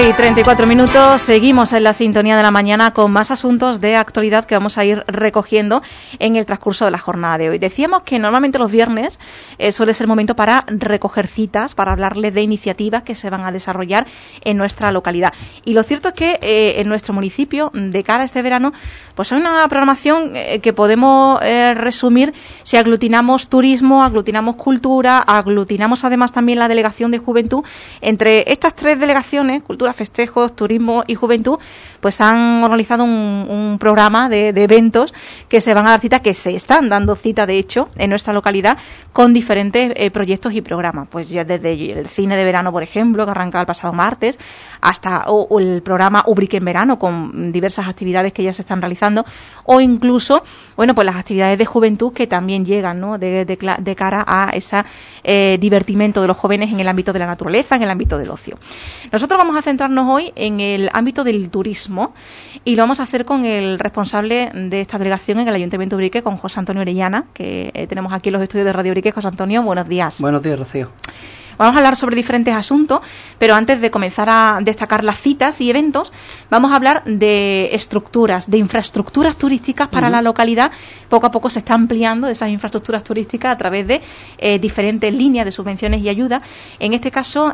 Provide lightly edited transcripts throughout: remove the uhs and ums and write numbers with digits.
11:34, seguimos en la sintonía de la mañana con más asuntos de actualidad que vamos a ir recogiendo en el transcurso de la jornada de hoy. Decíamos que normalmente los viernes suele ser momento para recoger citas, para hablarles de iniciativas que se van a desarrollar en nuestra localidad. Y lo cierto es que en nuestro municipio, de cara a este verano, pues hay una programación que podemos resumir si aglutinamos turismo, aglutinamos cultura, aglutinamos además también la delegación de juventud. Entre estas tres delegaciones, cultura, festejos, turismo y juventud, pues han organizado un programa de eventos que se van a dar cita, que se están dando cita de hecho en nuestra localidad con diferentes proyectos y programas. Pues ya desde el cine de verano, por ejemplo, que arranca el pasado martes, hasta o el programa Ubrique en verano, con diversas actividades que ya se están realizando, o incluso, bueno, pues las actividades de juventud que también llegan, ¿no?, de cara a ese divertimento de los jóvenes en el ámbito de la naturaleza, en el ámbito del ocio. Nosotros vamos a centrarnos hoy en el ámbito del turismo y lo vamos a hacer con el responsable de esta delegación en el Ayuntamiento de Ubrique, con José Antonio Orellana, que tenemos aquí en los estudios de Radio Ubrique. José Antonio, buenos días. Buenos días, Rocío. Vamos a hablar sobre diferentes asuntos, pero antes de comenzar a destacar las citas y eventos, vamos a hablar de estructuras, de infraestructuras turísticas para la localidad. Poco a poco se está ampliando esas infraestructuras turísticas a través de diferentes líneas de subvenciones y ayudas. En este caso,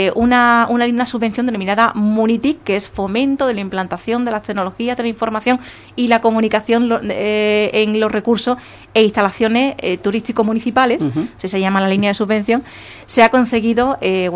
una subvención denominada Munitic, que es fomento de la implantación de las tecnologías de la información y la comunicación en los recursos e instalaciones turísticos municipales, así se llama la línea de subvención. Se ha conseguido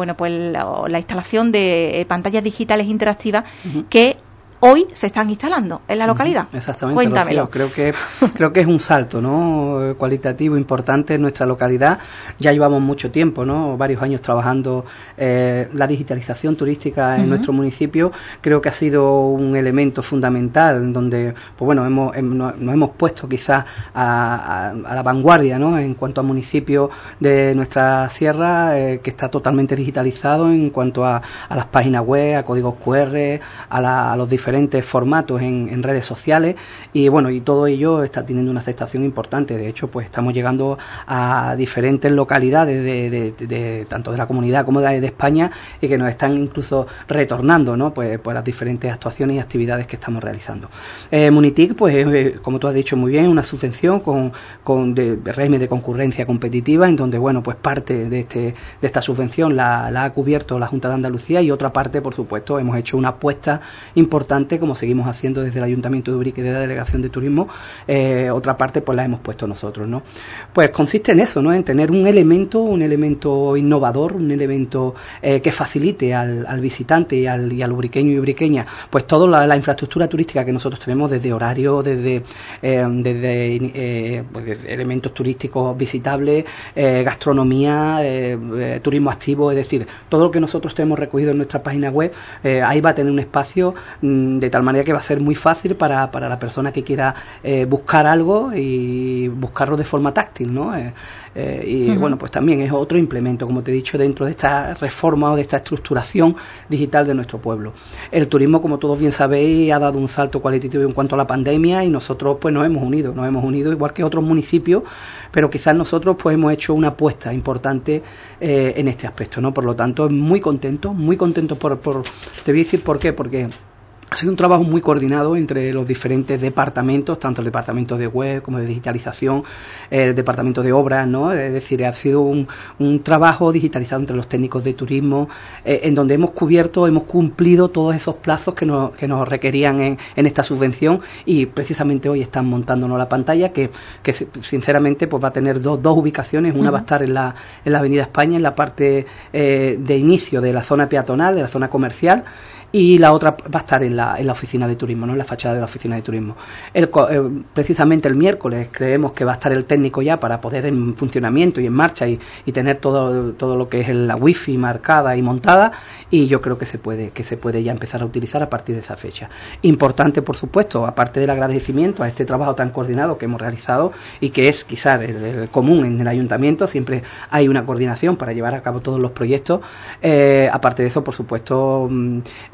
la instalación de pantallas digitales interactivas que hoy se están instalando en la localidad. Exactamente. Cuéntamelo. Rocío, creo que es un salto, ¿no?, cualitativo importante en nuestra localidad. Ya llevamos mucho tiempo, ¿no?, varios años trabajando la digitalización turística en nuestro municipio. Creo que ha sido un elemento fundamental donde, pues bueno, nos hemos puesto quizás a la vanguardia, ¿no?, en cuanto a municipios de nuestra sierra, que está totalmente digitalizado en cuanto a las páginas web, a códigos QR, a los diferentes formatos en redes sociales, y bueno, y todo ello está teniendo una aceptación importante. De hecho, pues estamos llegando a diferentes localidades de tanto de la comunidad como de España, y que nos están incluso retornando, ¿no?, pues las diferentes actuaciones y actividades que estamos realizando. Munitic, pues como tú has dicho muy bien, una subvención con de régimen de concurrencia competitiva, en donde, bueno, pues parte de esta subvención la ha cubierto la Junta de Andalucía, y otra parte, por supuesto, hemos hecho una apuesta importante, como seguimos haciendo desde el Ayuntamiento de Ubrique, de la Delegación de Turismo. Otra parte pues la hemos puesto nosotros, ¿no? Pues consiste en eso, ¿no?, en tener un elemento innovador, un elemento que facilite al visitante y al ubriqueño y ubriqueña, pues toda la infraestructura turística que nosotros tenemos, desde horario, desde elementos turísticos visitables, gastronomía, turismo activo, es decir, todo lo que nosotros tenemos recogido en nuestra página web, ahí va a tener un espacio de tal manera que va a ser muy fácil para la persona que quiera buscar algo y buscarlo de forma táctil, ¿no? Bueno, pues también es otro implemento, como te he dicho, dentro de esta reforma o de esta estructuración digital de nuestro pueblo. El turismo, como todos bien sabéis, ha dado un salto cualitativo en cuanto a la pandemia, y nosotros pues nos hemos unido igual que otros municipios, pero quizás nosotros pues hemos hecho una apuesta importante en este aspecto, ¿no? Por lo tanto, muy contento te voy a decir por qué, porque ha sido un trabajo muy coordinado entre los diferentes departamentos, tanto el departamento de web como de digitalización, el departamento de obras, ¿no? Es decir, ha sido un trabajo digitalizado entre los técnicos de turismo, en donde hemos cumplido todos esos plazos que nos requerían en esta subvención, y precisamente hoy están montándonos la pantalla que sinceramente pues va a tener dos ubicaciones. Una va a estar en la Avenida España, en la parte de inicio de la zona peatonal, de la zona comercial, y la otra va a estar en la oficina de turismo, ¿no?, en la fachada de la oficina de turismo. Precisamente el miércoles creemos que va a estar el técnico ya para poder en funcionamiento y en marcha y tener todo lo que es la wifi marcada y montada, y yo creo que se puede ya empezar a utilizar a partir de esa fecha. Importante, por supuesto, aparte del agradecimiento a este trabajo tan coordinado que hemos realizado, y que es quizás el común en el ayuntamiento, siempre hay una coordinación para llevar a cabo todos los proyectos. Aparte de eso, por supuesto,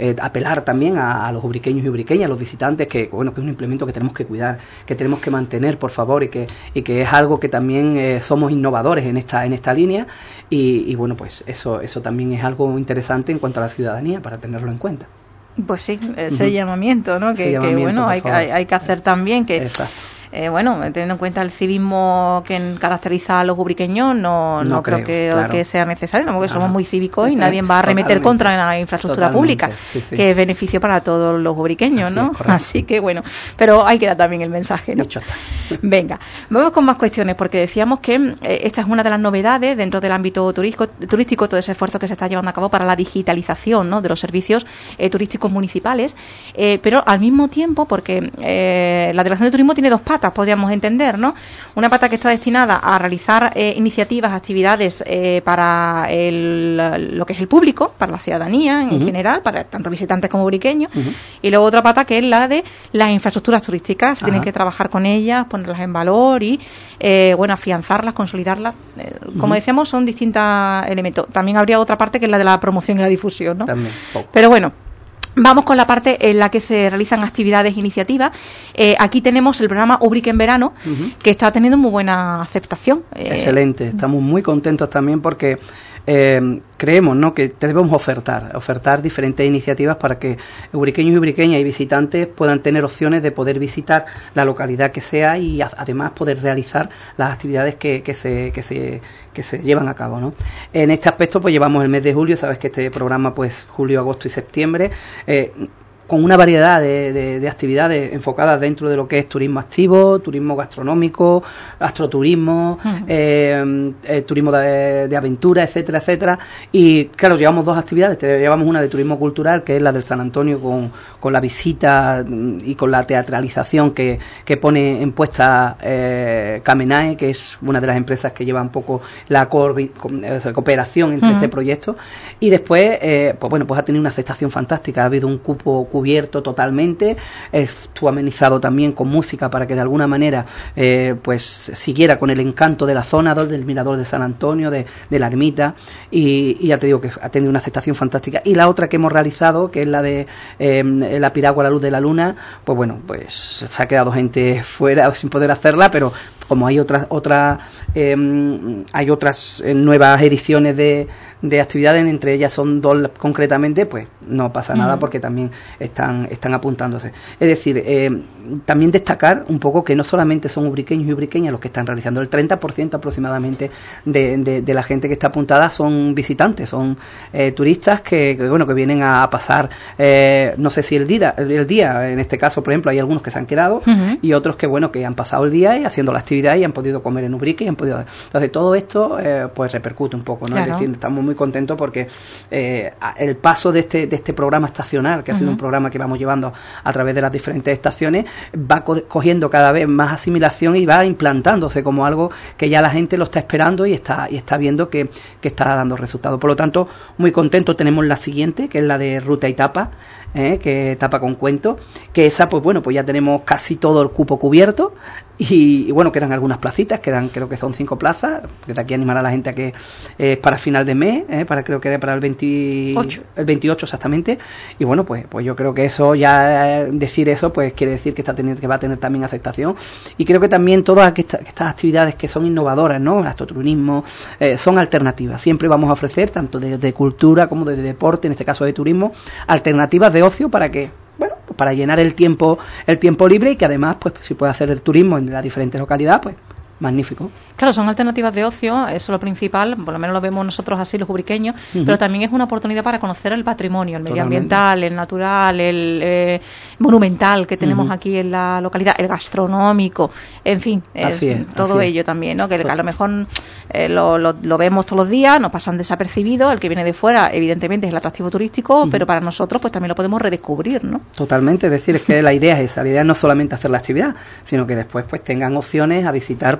apelar también a los ubriqueños y ubriqueñas, a los visitantes, que bueno, que es un implemento que tenemos que cuidar, que tenemos que mantener, por favor, y que es algo que también somos innovadores en esta línea, y bueno, pues eso también es algo interesante en cuanto a la ciudadanía, para tenerlo en cuenta. Pues sí, ese llamamiento, ¿no? Que bueno, hay que hacer también, que exacto. Bueno, teniendo en cuenta el civismo que caracteriza a los ubriqueños, no creo que sea necesario, ¿no? Porque somos muy cívicos y nadie va a arremeter contra la infraestructura pública, que es beneficio para todos los ubriqueños, ¿no? Así que bueno, pero ahí queda también el mensaje, ¿no? Venga, vamos con más cuestiones, porque decíamos que esta es una de las novedades dentro del ámbito turístico, todo ese esfuerzo que se está llevando a cabo para la digitalización, ¿no?, de los servicios turísticos municipales, pero al mismo tiempo, porque la Delegación de Turismo tiene dos patas, podríamos entender, ¿no? Una pata que está destinada a realizar iniciativas, actividades para lo que es el público, para la ciudadanía en general, para tanto visitantes como ubriqueños, y luego otra pata que es la de las infraestructuras turísticas. Se tienen que trabajar con ellas, ponerlas en valor y bueno, afianzarlas, consolidarlas. Como decíamos, son distintos elementos. También habría otra parte que es la de la promoción y la difusión, ¿no? También, pero bueno, vamos con la parte en la que se realizan actividades e iniciativas. Aquí tenemos el programa Ubrique en Verano, que está teniendo muy buena aceptación. Excelente, estamos muy contentos también porque creemos, ¿no?, que debemos ofertar diferentes iniciativas para que ubriqueños y ubriqueñas y visitantes puedan tener opciones de poder visitar la localidad que sea y además poder realizar las actividades que se llevan a cabo, ¿no? En este aspecto pues llevamos el mes de julio, sabes que este programa pues julio, agosto y septiembre, con una variedad de actividades enfocadas dentro de lo que es turismo activo, turismo gastronómico, astroturismo, turismo de aventura, etcétera, etcétera. Y claro, llevamos dos actividades. Llevamos una de turismo cultural, que es la del San Antonio, con la visita y con la teatralización que pone en puesta Camenae, que es una de las empresas que lleva un poco la cooperación entre este proyecto. Y después, pues bueno, pues ha tenido una aceptación fantástica. Ha habido un cupo cubierto totalmente, estuvo amenizado también con música para que de alguna manera pues siguiera con el encanto de la zona del Mirador de San Antonio, de la ermita, y ya te digo que ha tenido una aceptación fantástica. Y la otra que hemos realizado, que es la de la piragua a la luz de la luna, pues bueno, pues se ha quedado gente fuera sin poder hacerla, pero como hay otras nuevas ediciones de actividades, entre ellas son dos concretamente, pues no pasa nada porque también están apuntándose. Es decir, también destacar un poco que no solamente son ubriqueños y ubriqueñas los que están realizando, el 30% aproximadamente de la gente que está apuntada son visitantes, son turistas que vienen a pasar, no sé si el día, en este caso, por ejemplo, hay algunos que se han quedado y otros que han pasado el día y haciendo la actividad y han podido comer en Ubrique y han podido... Entonces todo esto pues repercute un poco, ¿no? Claro. Es decir, estamos muy contentos porque el paso de este programa estacional, que ha sido un programa que vamos llevando a través de las diferentes estaciones, va cogiendo cada vez más asimilación y va implantándose como algo que ya la gente lo está esperando y está viendo que está dando resultados. Por lo tanto, muy contentos. Tenemos la siguiente, que es la de Ruta y Tapa, que Tapa con Cuento, que esa pues bueno, pues ya tenemos casi todo el cupo cubierto y bueno, quedan algunas placitas, creo que son 5 plazas. Desde aquí animar a la gente a que para final de mes, creo que era para el 28 exactamente, y bueno, pues yo creo que eso, ya decir eso, pues quiere decir que va a tener también aceptación. Y creo que también todas estas actividades que son innovadoras, ¿no? El astroturismo, son alternativas. Siempre vamos a ofrecer, tanto de cultura como de deporte, en este caso de turismo, alternativas de ocio para llenar el tiempo libre y que además pues si puede hacer el turismo en las diferentes localidades, pues magnífico. Claro, son alternativas de ocio, eso es lo principal, por lo menos lo vemos nosotros así, los ubriqueños, pero también es una oportunidad para conocer el patrimonio, el medioambiental, el natural, el monumental que tenemos aquí en la localidad, el gastronómico, en fin, todo ello también, ¿no? Que a lo mejor lo vemos todos los días, nos pasan desapercibidos, el que viene de fuera evidentemente es el atractivo turístico, pero para nosotros pues también lo podemos redescubrir, ¿no? Totalmente, es decir, es que la idea es esa, la idea no es solamente hacer la actividad, sino que después pues tengan opciones a visitar pues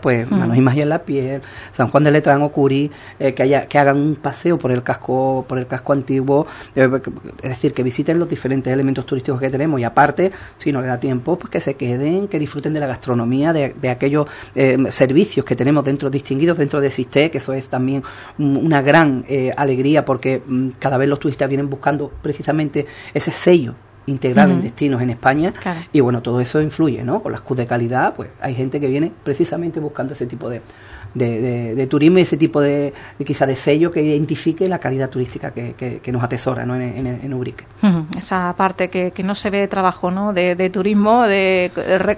pues Manos y Magia en la Piel, San Juan de Letrán o Curí, que hagan un paseo por el casco antiguo, es decir, que visiten los diferentes elementos turísticos que tenemos, y aparte, si no les da tiempo, pues que se queden, que disfruten de la gastronomía, de aquellos servicios que tenemos distinguidos dentro de SISTE, que eso es también una gran alegría, porque cada vez los turistas vienen buscando precisamente ese sello integral en destinos en España, claro. Y bueno, todo eso influye, ¿no? Con las Q de calidad, pues hay gente que viene precisamente buscando ese tipo de turismo y ese tipo de quizá de sello que identifique la calidad turística que nos atesora, ¿no? en Ubrique. Esa parte que no se ve de trabajo, ¿no? de turismo, de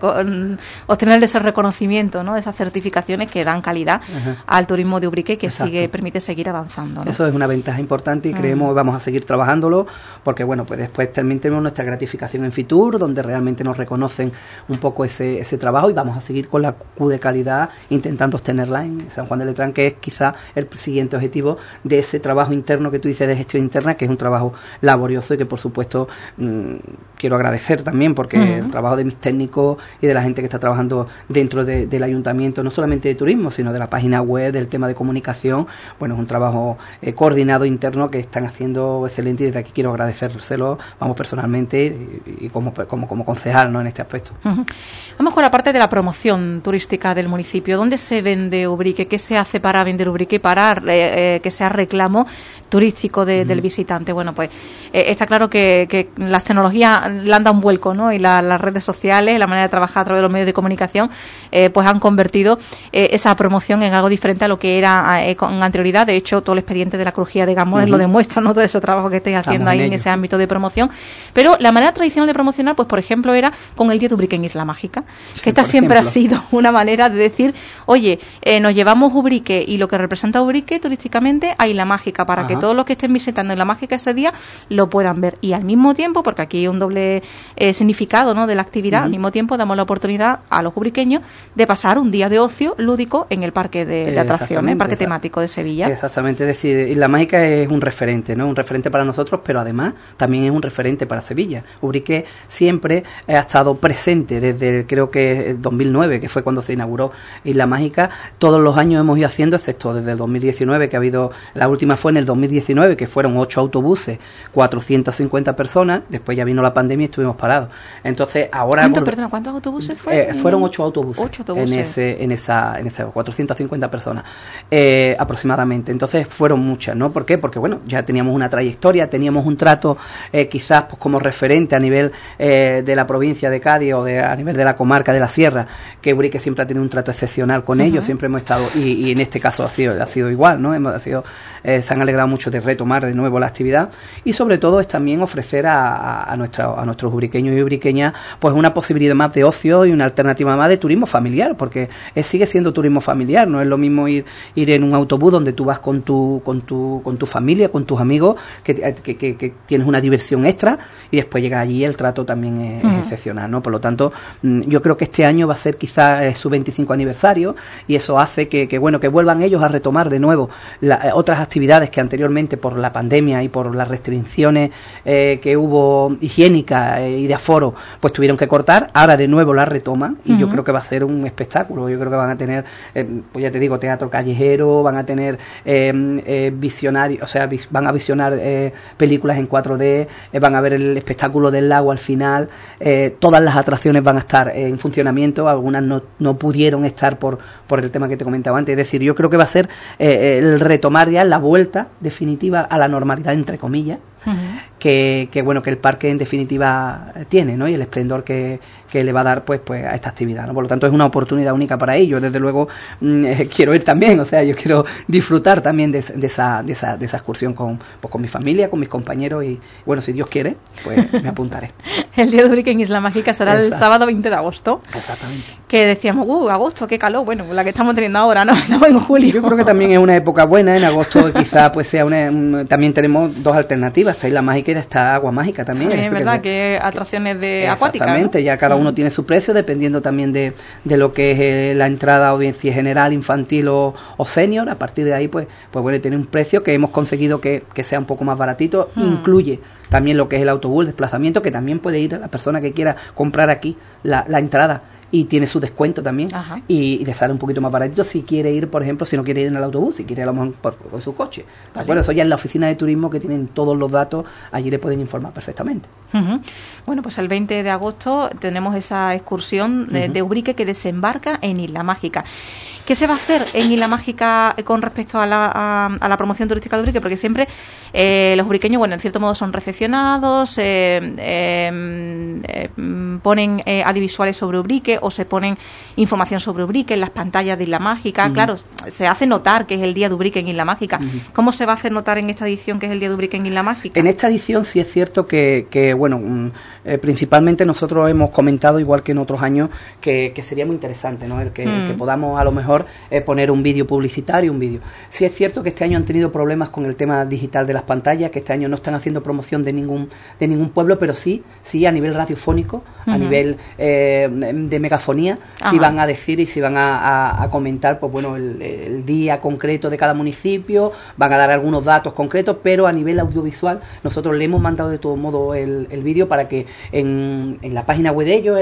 obtener ese reconocimiento, ¿no? De esas certificaciones que dan calidad al turismo de Ubrique, que permite seguir avanzando, ¿no? Eso es una ventaja importante y creemos que vamos a seguir trabajándolo, porque bueno, pues después también tenemos nuestra gratificación en Fitur, donde realmente nos reconocen un poco ese trabajo, y vamos a seguir con la Q de calidad intentando obtenerla en San Juan de Letrán, que es quizá el siguiente objetivo de ese trabajo interno que tú dices de gestión interna, que es un trabajo laborioso y que por supuesto quiero agradecer también, porque el trabajo de mis técnicos y de la gente que está trabajando dentro del ayuntamiento, no solamente de turismo, sino de la página web, del tema de comunicación, bueno, es un trabajo coordinado interno que están haciendo excelente, y desde aquí quiero agradecérselo, vamos, personalmente y como concejal, ¿no? En este aspecto. Vamos con la parte de la promoción turística del municipio. ¿Dónde se vende Ubrique? ¿Qué se hace para vender Ubrique, para que sea reclamo turístico del visitante? Bueno, pues está claro que las tecnologías le han dado un vuelco, ¿no? Y las redes sociales, la manera de trabajar a través de los medios de comunicación, pues han convertido esa promoción en algo diferente a lo que era con anterioridad. De hecho, todo el expediente de la Crujía de Gambones lo demuestra, ¿no? Todo ese trabajo que estáis haciendo ahí en ese ámbito de promoción. Pero la manera tradicional de promocionar, pues por ejemplo, era con el Día de Ubrique en Isla Mágica, que esta siempre ha sido una manera de decir, oye, nos llevamos Ubrique y lo que representa Ubrique turísticamente a Isla Mágica, para que todos los que estén visitando Isla Mágica ese día lo puedan ver. Y al mismo tiempo, porque aquí hay un doble significado, ¿no? De la actividad, al mismo tiempo damos la oportunidad a los ubriqueños de pasar un día de ocio lúdico en el parque de atracciones, el parque temático de Sevilla. Exactamente, es decir, Isla Mágica es un referente, ¿no? Un referente para nosotros, pero además también es un referente para Sevilla. Ubrique siempre ha estado presente desde, creo que el 2009, que fue cuando se inauguró Isla Mágica. Todos los años hemos ido haciendo, excepto desde el 2019, que ha habido, la última fue en el 2019, que fueron 8 autobuses, 450 personas, después ya vino la pandemia y estuvimos parados. Entonces, ahora... ¿Cuántos autobuses fue? Fueron 8 autobuses. En esa 450 personas aproximadamente. Entonces, fueron muchas, ¿no? ¿Por qué? Porque, bueno, ya teníamos una trayectoria, teníamos un trato quizás pues como referente a nivel de la provincia de Cádiz o a nivel de la comarca de la Sierra, que Ubrique siempre ha tenido un trato excepcional con ellos, siempre hemos estado, y en este caso ha sido igual, ¿no? Se han alegrado mucho de retomar de nuevo la actividad, y sobre todo es también ofrecer a nuestros ubriqueños y ubriqueñas pues una posibilidad más de ocio y una alternativa más de turismo familiar, porque sigue siendo turismo familiar, no es lo mismo ir en un autobús donde tú vas con tu familia, con tus amigos, que tienes una diversión extra, y después llegas allí y el trato también es excepcional, ¿no? Por lo tanto, yo creo que este año va a ser quizás su 25 aniversario, y eso hace que vuelvan ellos a retomar de nuevo otras actividades que anteriormente, por la pandemia y por las restricciones que hubo higiénicas y de aforo, pues tuvieron que cortar. Ahora de nuevo la retoman, y yo creo que va a ser un espectáculo. Yo creo que van a tener, pues ya te digo, teatro callejero, van a tener visionarios, o sea, van a visionar películas en 4D, van a ver el espectáculo del lago al final, todas las atracciones van a estar en funcionamiento, algunas no pudieron estar por el tema que te comentaba antes. Es decir, yo creo que va a ser el retomar ya la vuelta definitiva a la normalidad, entre comillas, que el parque en definitiva tiene, ¿no? Y el esplendor que le va a dar pues a esta actividad, ¿no? Por lo tanto, es una oportunidad única para ellos. Desde luego quiero ir también, o sea, yo quiero disfrutar también de esa excursión con mi familia, con mis compañeros, y bueno, si Dios quiere, pues me apuntaré. El Día de Ubrique en Isla Mágica será el sábado 20 de agosto. Exactamente. Que decíamos, agosto, qué calor, bueno, la que estamos teniendo ahora, ¿no? Estamos en julio. Yo creo que también es una época buena. En agosto quizá pues sea también tenemos dos alternativas, está Isla Mágica y está Agua Mágica también. Es verdad que atracciones de acuáticas, exactamente, ¿no? Ya cada uno tiene su precio dependiendo también de lo que es la entrada, audiencia general, infantil o senior. A partir de ahí pues bueno, tiene un precio que hemos conseguido que sea un poco más baratito. Incluye también lo que es el autobús, el desplazamiento, que también puede ir a la persona que quiera comprar aquí la entrada y tiene su descuento también. Ajá. Y le sale un poquito más baratito si quiere ir, por ejemplo, si no quiere ir en el autobús, si quiere a lo mejor por su coche. Vale. Bueno, eso ya en la oficina de turismo, que tienen todos los datos, allí le pueden informar perfectamente. Uh-huh. Bueno, pues el 20 de agosto tenemos esa excursión de Ubrique que desembarca en Isla Mágica. ¿Qué se va a hacer en Isla Mágica con respecto a la promoción turística de Ubrique? Porque siempre los ubriqueños, bueno, en cierto modo son recepcionados, ponen audiovisuales sobre Ubrique o se ponen información sobre Ubrique en las pantallas de Isla Mágica. Claro, se hace notar que es el día de Ubrique en Isla Mágica. ¿Cómo se va a hacer notar en esta edición que es el día de Ubrique en Isla Mágica? En esta edición sí es cierto que bueno, principalmente nosotros hemos comentado, igual que en otros años, que sería muy interesante, ¿no? El que podamos a lo mejor poner un vídeo publicitario, un vídeo. Sí es cierto que este año han tenido problemas con el tema digital de las pantallas, que este año no están haciendo promoción de ningún pueblo, pero sí a nivel radiofónico, a nivel de megafonía, sí van a decir y sí van a comentar, pues bueno, el día concreto de cada municipio, van a dar algunos datos concretos, pero a nivel audiovisual nosotros le hemos mandado de todo modo el vídeo para que en la página web de ellos,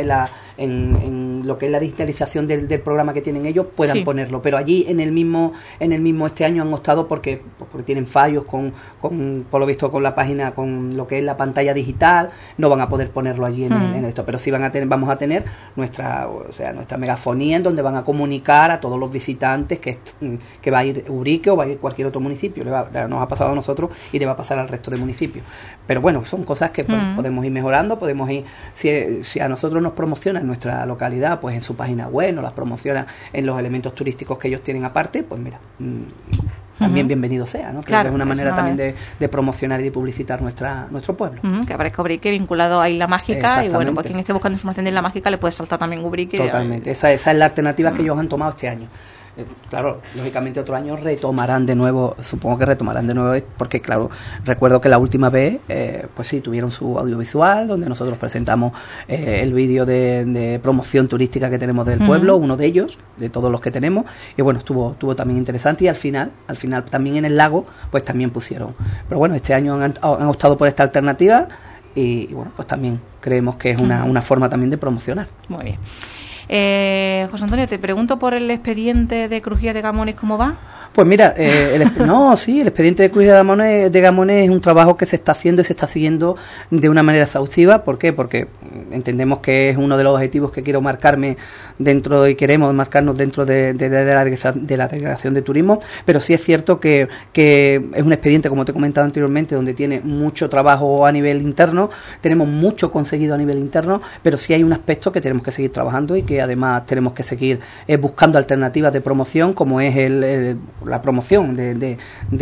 en lo que es la digitalización del programa que tienen ellos, puedan ponerlo, pero allí en el mismo este año han optado porque tienen fallos con por lo visto con la página, con lo que es la pantalla digital, no van a poder ponerlo allí en esto, pero sí vamos a tener nuestra megafonía en donde van a comunicar a todos los visitantes que va a ir Ubrique o va a ir cualquier otro municipio. Nos ha pasado a nosotros y le va a pasar al resto de municipios, pero bueno, son cosas que podemos ir mejorando, podemos ir, si a nosotros nos promocionan nuestra localidad, pues en su página web, nos las promociona en los elementos turísticos que ellos tienen aparte, pues mira, también bienvenido sea, ¿no? Creo que es una manera también de promocionar y de publicitar nuestro pueblo. Que aparezca Ubrique vinculado a Isla Mágica, y bueno, pues quien esté buscando información de Isla Mágica le puede saltar también Ubrique. Totalmente, esa es la alternativa que ellos han tomado este año. Claro, lógicamente otro año retomarán de nuevo, supongo que retomarán de nuevo, porque claro, recuerdo que la última vez, pues sí, tuvieron su audiovisual, donde nosotros presentamos el vídeo de promoción turística que tenemos del pueblo, uno de ellos, de todos los que tenemos, y bueno, estuvo también interesante, y al final también en el lago, pues también pusieron. Pero bueno, este año han optado por esta alternativa, y bueno, pues también creemos que es una forma también de promocionar. Muy bien. José Antonio, te pregunto por el expediente de crujía de gamones, ¿cómo va? Pues mira, el expediente de crujía de gamones es un trabajo que se está haciendo y se está siguiendo de una manera exhaustiva. ¿Por qué? Porque entendemos que es uno de los objetivos que quiero marcarme dentro y queremos marcarnos dentro de la Delegación de Turismo, pero sí es cierto que es un expediente, como te he comentado anteriormente, donde tiene mucho trabajo a nivel interno, tenemos mucho conseguido a nivel interno, pero sí hay un aspecto que tenemos que seguir trabajando y que además tenemos que seguir buscando alternativas de promoción, como es la promoción de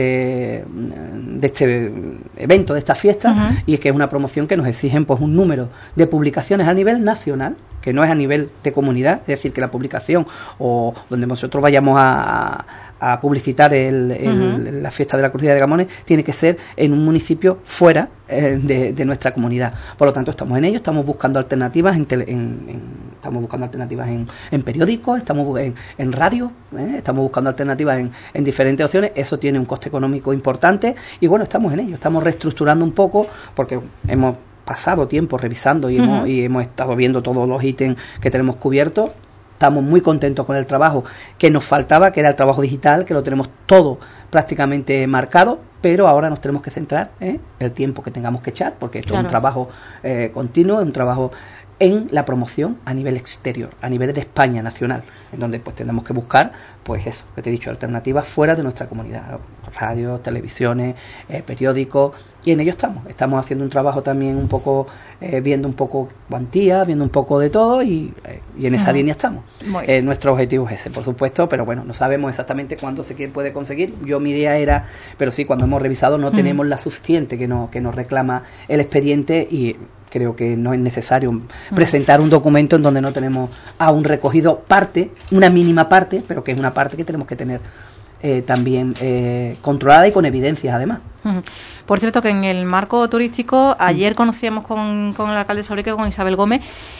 este evento, de esta fiesta, y es que es una promoción que nos exigen pues un número de publicaciones a nivel nacional, que no es a nivel de comunidad, es decir, que la publicación o donde nosotros vayamos a publicitar la fiesta de la crujía de gamones tiene que ser en un municipio fuera de nuestra comunidad. Por lo tanto, estamos en ello, estamos buscando alternativas estamos buscando alternativas en periódicos, estamos en radio, estamos buscando alternativas en diferentes opciones. Eso tiene un coste económico importante y bueno, estamos en ello, estamos reestructurando un poco porque hemos pasado tiempo revisando y hemos estado viendo todos los ítems que tenemos cubiertos. Estamos muy contentos con el trabajo que nos faltaba, que era el trabajo digital, que lo tenemos todo prácticamente marcado, pero ahora nos tenemos que centrar en el tiempo que tengamos que echar, porque esto es un trabajo continuo, es un trabajo en la promoción a nivel exterior, a nivel de España nacional, en donde pues tenemos que buscar, pues eso, que te he dicho, alternativas fuera de nuestra comunidad, radios, televisiones, periódicos, y en ello estamos haciendo un trabajo también un poco, viendo un poco cuantía, viendo un poco de todo, y en esa línea estamos. Nuestro objetivo es ese, por supuesto, pero bueno, no sabemos exactamente cuándo se puede conseguir. Mi idea era, pero sí, cuando hemos revisado no tenemos la suficiente que nos reclama el expediente, y creo que no es necesario presentar un documento en donde no tenemos aún recogido una mínima parte, pero que es una parte que tenemos que tener también controlada y con evidencias además. Por cierto, que en el marco turístico, ayer conocíamos con el alcalde de Ubrique, con Isabel Gómez,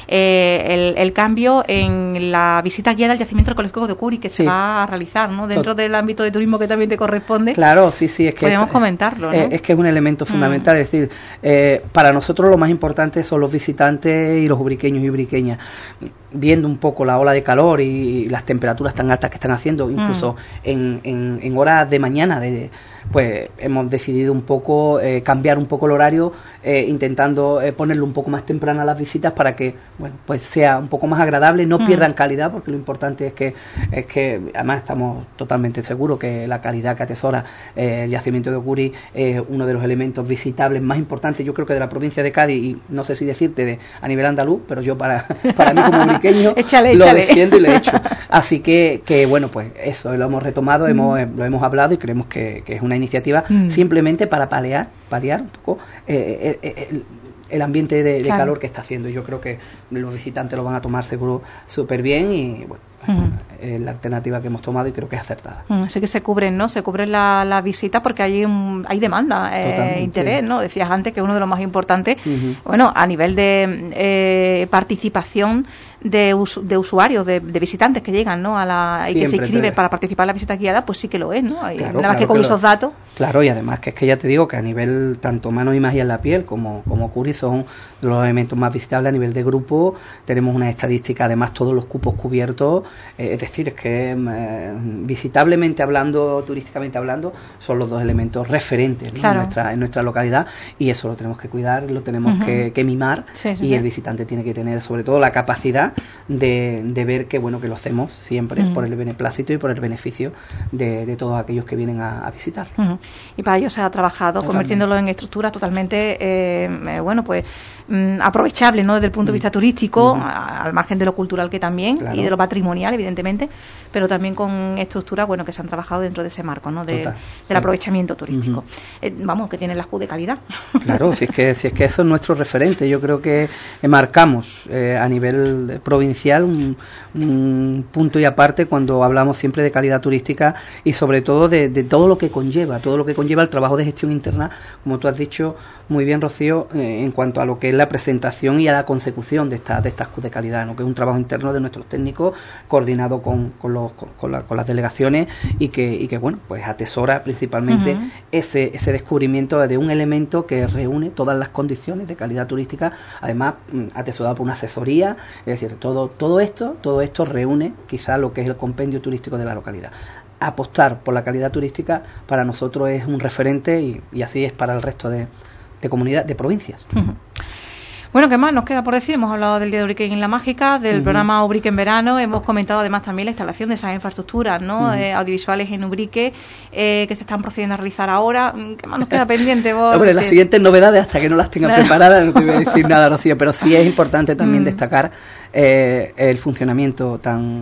el cambio en la visita guiada al yacimiento arqueológico de Ocuri, que se va a realizar, ¿no? Dentro del ámbito de turismo que también te corresponde. Claro, sí, es que podemos comentarlo, ¿no? Es que es un elemento fundamental, es decir, para nosotros lo más importante son los visitantes y los ubriqueños y ubriqueñas. Viendo un poco la ola de calor y las temperaturas tan altas que están haciendo, incluso en horas de mañana, pues hemos decidido un poco cambiar un poco el horario, intentando ponerlo un poco más temprano a las visitas para que, bueno, pues sea un poco más agradable, no pierdan calidad, porque lo importante es que además estamos totalmente seguros que la calidad que atesora el yacimiento de Ocuri es uno de los elementos visitables más importantes, yo creo que de la provincia de Cádiz, y no sé si decirte a nivel andaluz, pero yo para mí como ubriqueño lo defiendo y lo he hecho. Así que bueno, pues eso lo hemos retomado, lo hemos hablado y creemos que es una iniciativa simplemente para paliar un poco el ambiente de calor que está haciendo. Yo creo que los visitantes lo van a tomar seguro súper bien y bueno, la alternativa que hemos tomado y creo que es acertada. Así que se cubren, ¿no? Se cubren la visita porque hay demanda, interés, ¿no? Decías antes que uno de los más importantes, bueno, a nivel de participación de usuarios, de visitantes que llegan, ¿no? Y que se inscriben para participar en la visita guiada, pues sí que lo es, ¿no? Claro, nada más que con esos datos. Claro, y además que es que ya te digo que a nivel tanto manos y magia en la piel como Ocuri son los elementos más visitables a nivel de grupo. Tenemos una estadística, además todos los cupos cubiertos, es decir, es que visitablemente hablando, turísticamente hablando, son los dos elementos referentes, ¿no? Claro. en nuestra localidad, y eso lo tenemos que cuidar, lo tenemos que mimar, y el visitante tiene que tener sobre todo la capacidad de ver que bueno, que lo hacemos siempre por el beneplácito y por el beneficio de todos aquellos que vienen a visitar. Y para ello se ha trabajado convirtiéndolo en estructuras totalmente bueno, pues aprovechable, ¿no? Desde el punto de vista turístico, al margen de lo cultural que también, claro, y de lo patrimonial, evidentemente, pero también con estructuras, bueno, que se han trabajado dentro de ese marco, ¿no? Del aprovechamiento turístico. Vamos, que tiene la Q de calidad. Claro, si es que eso es nuestro referente. Yo creo que marcamos a nivel provincial un punto y aparte cuando hablamos siempre de calidad turística y sobre todo de todo lo que conlleva el trabajo de gestión interna, como tú has dicho muy bien, Rocío, en cuanto a lo que es la presentación y a la consecución de estas Q de calidad, ¿no? Que es un trabajo interno de nuestros técnicos coordinado con las delegaciones y que bueno, pues atesora principalmente ese descubrimiento de un elemento que reúne todas las condiciones de calidad turística, además atesorado por una asesoría, es decir, todo esto reúne quizá lo que es el compendio turístico de la localidad. Apostar por la calidad turística para nosotros es un referente y así es para el resto de comunidades, de provincias. Bueno, ¿qué más nos queda por decir? Hemos hablado del Día de Ubrique en la Mágica, del programa Ubrique en verano, hemos comentado además también la instalación de esas infraestructuras, ¿no? Audiovisuales en Ubrique, que se están procediendo a realizar ahora. ¿Qué más nos queda pendiente? Hombre, las siguientes novedades, hasta que no las tenga preparadas, no te voy a decir nada, Rocío, pero sí es importante también destacar el funcionamiento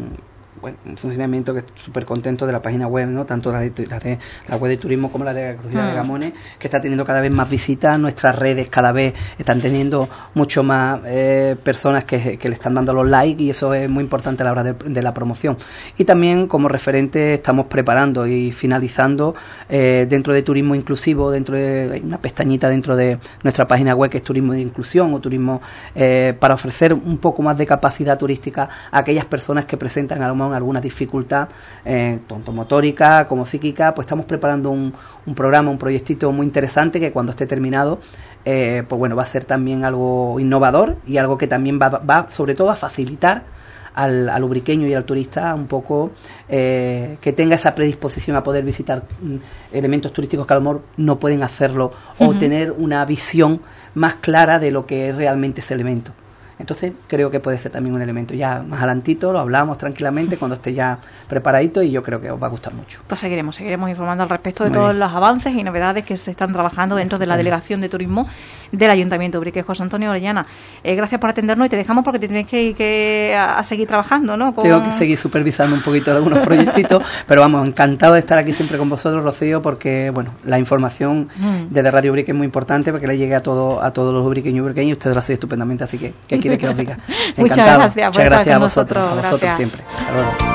un funcionamiento que súper contento de la página web, ¿no? Tanto la web de turismo como la de la Crujía de Gamones, que está teniendo cada vez más visitas. Nuestras redes cada vez están teniendo mucho más personas que le están dando los likes, y eso es muy importante a la hora de la promoción. Y también como referente estamos preparando y finalizando dentro de turismo inclusivo, hay una pestañita dentro de nuestra página web que es turismo de inclusión o turismo para ofrecer un poco más de capacidad turística a aquellas personas que presentan a lo mejor alguna dificultad tanto motórica como psíquica. Pues estamos preparando un programa, un proyectito muy interesante que cuando esté terminado pues bueno, va a ser también algo innovador y algo que también va sobre todo a facilitar al ubriqueño y al turista un poco que tenga esa predisposición a poder visitar elementos turísticos que a lo mejor no pueden hacerlo o tener una visión más clara de lo que es realmente ese elemento. Entonces creo que puede ser también un elemento. Ya más adelantito lo hablamos tranquilamente cuando esté ya preparadito y yo creo que os va a gustar mucho. Pues seguiremos informando al respecto de todos los avances y novedades que se están trabajando dentro de la Delegación de Turismo del Ayuntamiento de Ubrique. José Antonio Orellana, gracias por atendernos y te dejamos porque te tienes que ir a seguir trabajando, ¿no? Tengo que seguir supervisando un poquito algunos proyectitos, pero vamos, encantado de estar aquí siempre con vosotros, Rocío, porque bueno, la información desde Radio Ubrique es muy importante para que le llegue a todos los ubriqueños y ubriqueños, y ustedes lo hacen estupendamente, así que quiere que os diga. Muchas gracias a vosotros siempre. Hasta luego.